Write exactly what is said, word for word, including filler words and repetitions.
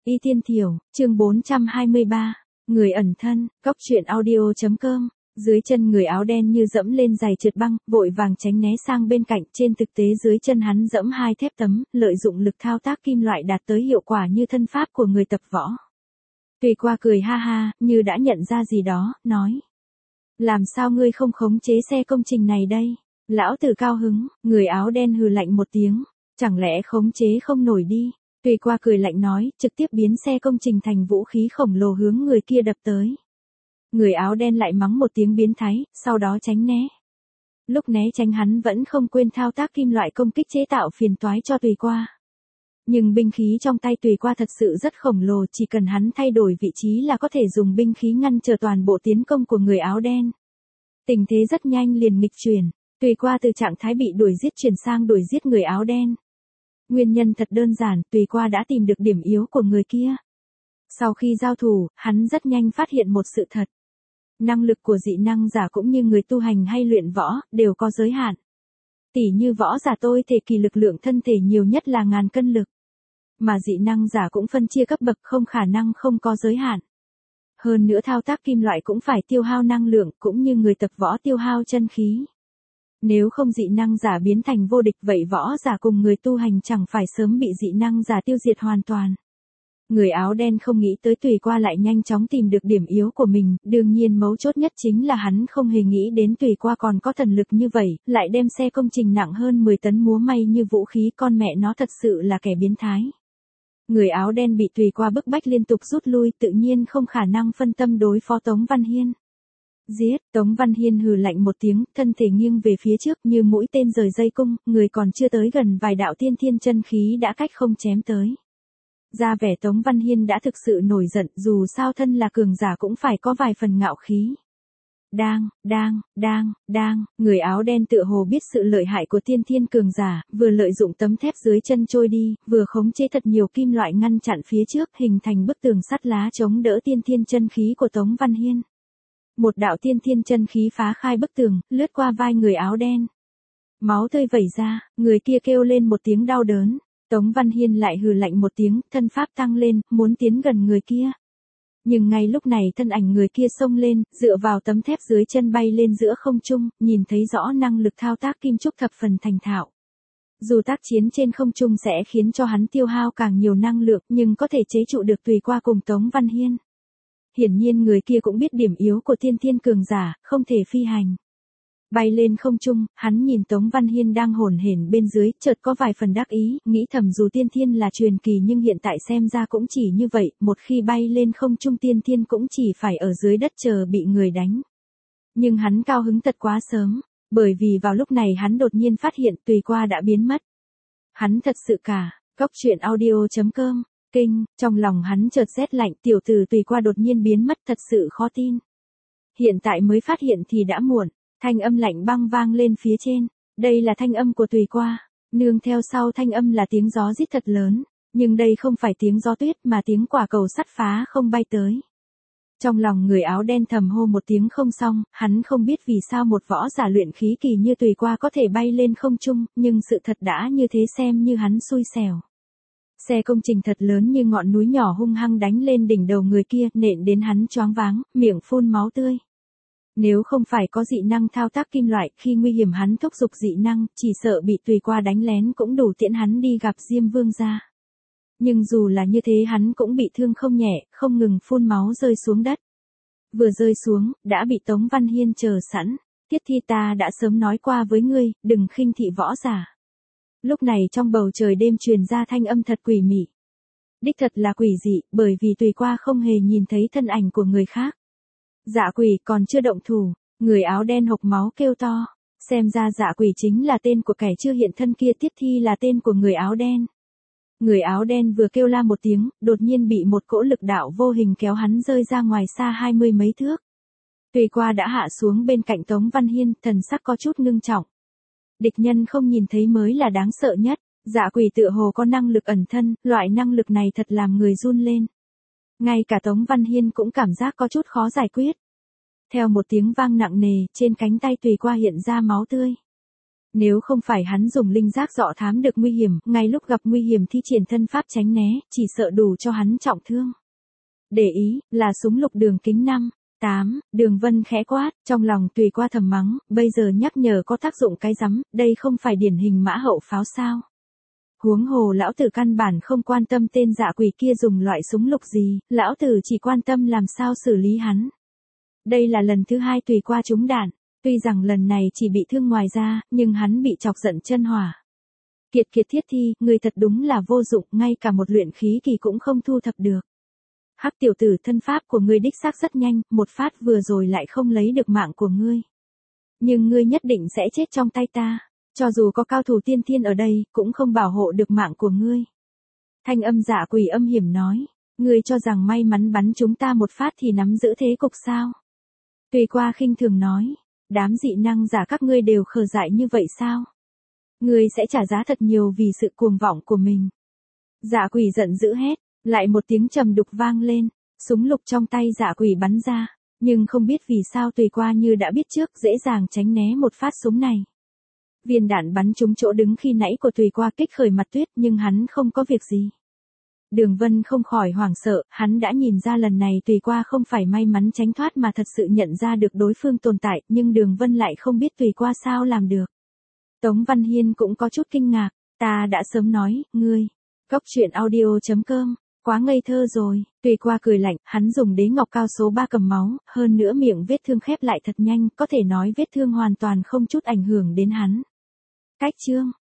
Y Tiên Thiểu, chương bốn trăm hai mươi ba, người ẩn thân, cóc truyện audio.com. Dưới chân người áo đen như dẫm lên giày trượt băng, vội vàng tránh né sang bên cạnh, trên thực tế dưới chân hắn dẫm hai thép tấm, lợi dụng lực thao tác kim loại đạt tới hiệu quả như thân pháp của người tập võ. Tùy Qua cười ha ha, như đã nhận ra gì đó, nói. Làm sao ngươi không khống chế xe công trình này đây? Lão tử cao hứng, người áo đen hừ lạnh một tiếng, chẳng lẽ khống chế không nổi đi? Tùy Qua cười lạnh nói, trực tiếp biến xe công trình thành vũ khí khổng lồ hướng người kia đập tới. Người áo đen lại mắng một tiếng biến thái, sau đó tránh né. Lúc né tránh hắn vẫn không quên thao tác kim loại công kích chế tạo phiền toái cho Tùy Qua. Nhưng binh khí trong tay Tùy Qua thật sự rất khổng lồ, chỉ cần hắn thay đổi vị trí là có thể dùng binh khí ngăn trở toàn bộ tiến công của người áo đen. Tình thế rất nhanh liền nghịch chuyển, Tùy Qua từ trạng thái bị đuổi giết chuyển sang đuổi giết người áo đen. Nguyên nhân thật đơn giản, Tùy Qua đã tìm được điểm yếu của người kia. Sau khi giao thủ, hắn rất nhanh phát hiện một sự thật. Năng lực của dị năng giả cũng như người tu hành hay luyện võ, đều có giới hạn. Tỉ như võ giả tôi thể kỳ lực lượng thân thể nhiều nhất là ngàn cân lực. Mà dị năng giả cũng phân chia cấp bậc, không khả năng không có giới hạn. Hơn nữa thao tác kim loại cũng phải tiêu hao năng lượng, cũng như người tập võ tiêu hao chân khí. Nếu không dị năng giả biến thành vô địch, vậy võ giả cùng người tu hành chẳng phải sớm bị dị năng giả tiêu diệt hoàn toàn. Người áo đen không nghĩ tới Tùy Qua lại nhanh chóng tìm được điểm yếu của mình, đương nhiên mấu chốt nhất chính là hắn không hề nghĩ đến Tùy Qua còn có thần lực như vậy, lại đem xe công trình nặng hơn mười tấn múa may như vũ khí, con mẹ nó thật sự là kẻ biến thái. Người áo đen bị Tùy Qua bức bách liên tục rút lui, tự nhiên không khả năng phân tâm đối phó Tống Văn Hiên. Giết, Tống Văn Hiên hừ lạnh một tiếng, thân thể nghiêng về phía trước như mũi tên rời dây cung, người còn chưa tới gần vài đạo tiên thiên chân khí đã cách không chém tới. Ra vẻ Tống Văn Hiên đã thực sự nổi giận, dù sao thân là cường giả cũng phải có vài phần ngạo khí. Đang, đang, đang, đang, người áo đen tựa hồ biết sự lợi hại của tiên thiên cường giả, vừa lợi dụng tấm thép dưới chân trôi đi, vừa khống chế thật nhiều kim loại ngăn chặn phía trước, hình thành bức tường sắt lá chống đỡ tiên thiên chân khí của Tống Văn Hiên. Một đạo tiên thiên chân khí phá khai bức tường, lướt qua vai người áo đen. Máu tươi vẩy ra, người kia kêu lên một tiếng đau đớn. Tống Văn Hiên lại hừ lạnh một tiếng, thân pháp tăng lên, muốn tiến gần người kia. Nhưng ngay lúc này thân ảnh người kia xông lên, dựa vào tấm thép dưới chân bay lên giữa không trung, nhìn thấy rõ năng lực thao tác kim trúc thập phần thành thạo. Dù tác chiến trên không trung sẽ khiến cho hắn tiêu hao càng nhiều năng lượng, nhưng có thể chế trụ được Tùy Qua cùng Tống Văn Hiên. Hiển nhiên người kia cũng biết điểm yếu của tiên thiên cường giả, không thể phi hành. Bay lên không trung, hắn nhìn Tống Văn Hiên đang hổn hển bên dưới, chợt có vài phần đắc ý, nghĩ thầm dù tiên thiên là truyền kỳ nhưng hiện tại xem ra cũng chỉ như vậy, một khi bay lên không trung tiên thiên cũng chỉ phải ở dưới đất chờ bị người đánh. Nhưng hắn cao hứng thật quá sớm, bởi vì vào lúc này hắn đột nhiên phát hiện Tùy Qua đã biến mất. Hắn thật sự cả, cóc truyện audio.com, kinh, trong lòng hắn chợt rét lạnh, tiểu tử Tùy Qua đột nhiên biến mất thật sự khó tin. Hiện tại mới phát hiện thì đã muộn. Thanh âm lạnh băng vang lên phía trên, đây là thanh âm của Tùy Qua, nương theo sau thanh âm là tiếng gió rít thật lớn, nhưng đây không phải tiếng gió tuyết mà tiếng quả cầu sắt phá không bay tới. Trong lòng người áo đen thầm hô một tiếng không xong, hắn không biết vì sao một võ giả luyện khí kỳ như Tùy Qua có thể bay lên không trung, nhưng sự thật đã như thế xem như hắn xui xẻo. Xe công trình thật lớn như ngọn núi nhỏ hung hăng đánh lên đỉnh đầu người kia, nện đến hắn choáng váng, miệng phun máu tươi. Nếu không phải có dị năng thao tác kim loại, khi nguy hiểm hắn thúc giục dị năng, chỉ sợ bị Tùy Qua đánh lén cũng đủ tiễn hắn đi gặp Diêm Vương gia. Nhưng dù là như thế hắn cũng bị thương không nhẹ, không ngừng phun máu rơi xuống đất. Vừa rơi xuống, đã bị Tống Văn Hiên chờ sẵn. Tiết Thi ta đã sớm nói qua với ngươi, đừng khinh thị võ giả. Lúc này trong bầu trời đêm truyền ra thanh âm thật quỷ mị. Đích thật là quỷ dị, bởi vì Tùy Qua không hề nhìn thấy thân ảnh của người khác. Dạ quỷ còn chưa động thủ, người áo đen hộc máu kêu to, xem ra dạ quỷ chính là tên của kẻ chưa hiện thân kia, Tiết Thi là tên của người áo đen. Người áo đen vừa kêu la một tiếng, đột nhiên bị một cỗ lực đạo vô hình kéo hắn rơi ra ngoài xa hai mươi mấy thước. Tùy Qua đã hạ xuống bên cạnh Tống Văn Hiên, thần sắc có chút ngưng trọng. Địch nhân không nhìn thấy mới là đáng sợ nhất, dạ quỷ tựa hồ có năng lực ẩn thân, loại năng lực này thật làm người run lên. Ngay cả Tống Văn Hiên cũng cảm giác có chút khó giải quyết. Theo một tiếng vang nặng nề, trên cánh tay Tùy Qua hiện ra máu tươi. Nếu không phải hắn dùng linh giác dọ thám được nguy hiểm, ngay lúc gặp nguy hiểm thi triển thân pháp tránh né, chỉ sợ đủ cho hắn trọng thương. Để ý, là súng lục đường kính năm, tám, Đường Vân khẽ quát, trong lòng tùy qua thầm mắng, bây giờ nhắc nhở có tác dụng cái rắm, đây không phải điển hình mã hậu pháo sao. Huống hồ lão tử căn bản không quan tâm tên dạ quỷ kia dùng loại súng lục gì, lão tử chỉ quan tâm làm sao xử lý hắn. Đây là lần thứ hai tùy qua trúng đạn, tuy rằng lần này chỉ bị thương ngoài da, nhưng hắn bị chọc giận chân hỏa. Kiệt kiệt thiết thi, người thật đúng là vô dụng, ngay cả một luyện khí kỳ cũng không thu thập được. Hắc tiểu tử, thân pháp của ngươi đích xác rất nhanh, một phát vừa rồi lại không lấy được mạng của ngươi. Nhưng ngươi nhất định sẽ chết trong tay ta, cho dù có cao thủ tiên thiên ở đây, cũng không bảo hộ được mạng của ngươi. Thanh âm dạ quỷ âm hiểm nói, ngươi cho rằng may mắn bắn chúng ta một phát thì nắm giữ thế cục sao? Tùy qua khinh thường nói, đám dị năng giả các ngươi đều khờ dại như vậy sao? Ngươi sẽ trả giá thật nhiều vì sự cuồng vọng của mình. Dạ quỷ giận dữ hét, lại một tiếng trầm đục vang lên, súng lục trong tay dạ quỷ bắn ra, nhưng không biết vì sao tùy qua như đã biết trước, dễ dàng tránh né một phát súng này. Viên đạn bắn trúng chỗ đứng khi nãy của tùy qua, kích khởi mặt tuyết, nhưng hắn không có việc gì. Đường Vân không khỏi hoảng sợ, hắn đã nhìn ra lần này tùy qua không phải may mắn tránh thoát mà thật sự nhận ra được đối phương tồn tại, nhưng Đường Vân lại không biết tùy qua sao làm được. Tống Văn Hiên cũng có chút kinh ngạc, ta đã sớm nói, ngươi, Cốc truyện audio chấm com, quá ngây thơ rồi, tùy qua cười lạnh, hắn dùng đế ngọc cao số ba cầm máu, hơn nữa miệng vết thương khép lại thật nhanh, có thể nói vết thương hoàn toàn không chút ảnh hưởng đến hắn. Cách chương